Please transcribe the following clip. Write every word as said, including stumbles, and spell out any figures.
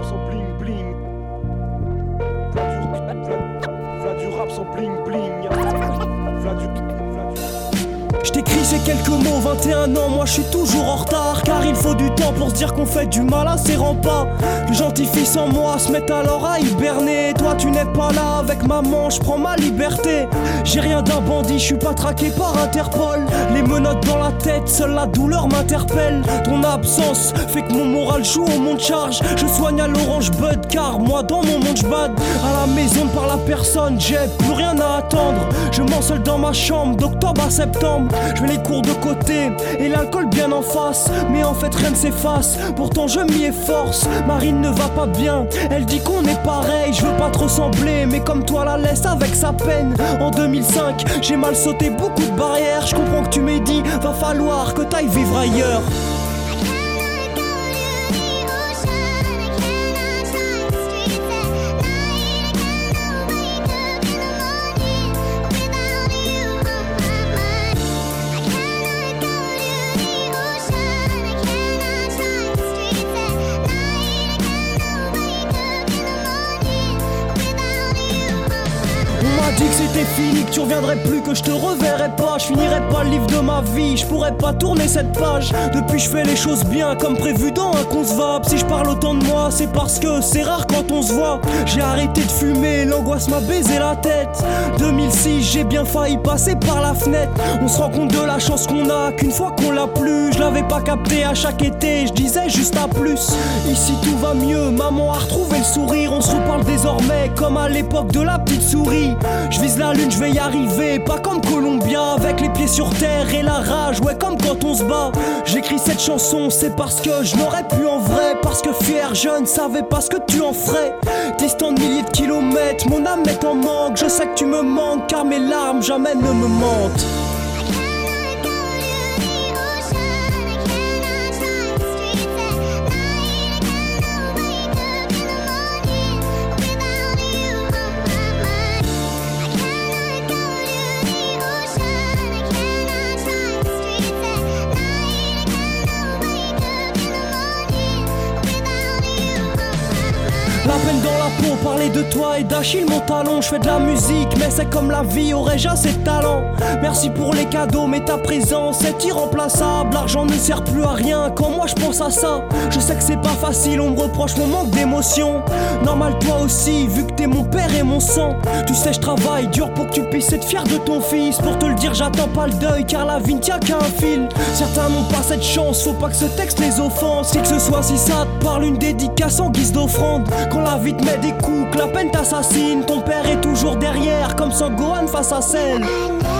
sans bling bling. V'là du, v'là du rap sans bling bling. V'là du, Je t'écris ces quelques mots, vingt et un ans, moi je suis toujours en retard. Car il faut du temps pour se dire qu'on fait du mal à ses remparts. Les gentils fils en moi se mettent alors à hiberner. Toi tu n'es pas là, avec maman je prends ma liberté. J'ai rien d'un bandit, je suis pas traqué par Interpol. Les menottes dans la tête, seule la douleur m'interpelle. Ton absence fait que mon moral joue au monde charge. Je soigne à l'orange bud car moi dans mon monde j'bad. À la maison par la personne, j'ai plus rien à attendre. Je m'en seul dans ma chambre d'octobre à septembre. Je mets les cours de côté et l'alcool bien en face. Mais en fait rien ne s'efface, pourtant je m'y efforce. Marine ne va pas bien, elle dit qu'on est pareil. Je veux pas te ressembler, mais comme toi la laisse avec sa peine. En deux mille cinq, j'ai mal sauté beaucoup de barrières. Je comprends que tu m'aies dit, va falloir que t'ailles vivre ailleurs. Dit que c'était fini, que tu reviendrais plus, que je te reverrais pas. Je finirais pas le livre de ma vie, je pourrais pas tourner cette page. Depuis je fais les choses bien comme prévu dans Inconcevable. Si je parle autant de moi, c'est parce que c'est rare quand on se voit. J'ai arrêté de fumer, l'angoisse m'a baisé la tête. deux mille six, j'ai bien failli passer par la fenêtre. On se rend compte de la chance qu'on a, qu'une fois qu'on l'a plus. Je l'avais pas capté à chaque été, je disais juste à plus. Ici tout va mieux, maman a retrouvé le sourire. On se reparle désormais comme à l'époque de la petite souris. Je vise la lune, je vais y arriver, pas comme Columbia, avec les pieds sur terre et la rage, ouais comme quand on se bat. J'écris cette chanson, c'est parce que je n'aurais pu en vrai. Parce que fier, je ne savais pas ce que tu en ferais. Distant de milliers de kilomètres, mon âme est en manque. Je sais que tu me manques, car mes larmes jamais ne me mentent. La peine dans la peau, parler de toi et d'Achille mon talon. Je fais de la musique, mais c'est comme la vie, aurais-je assez de talent? Merci pour les cadeaux, mais ta présence est irremplaçable. L'argent ne sert plus à rien quand moi je pense à ça. Je sais que c'est pas facile, on me reproche mon manque d'émotion. Normal toi aussi, vu que t'es mon père et mon sang. Tu sais je travaille dur pour que tu puisses être fier de ton fils. Pour te le dire j'attends pas le deuil, car la vie ne tient qu'à un fil. Certains n'ont pas cette chance, faut pas que ce texte les offense. Qui que ce soit si ça te parle, une dédicace en guise d'offrande. Quand la vie te met des coups, que la peine t'assassine, ton père est toujours derrière, comme Sangohan face à Cell.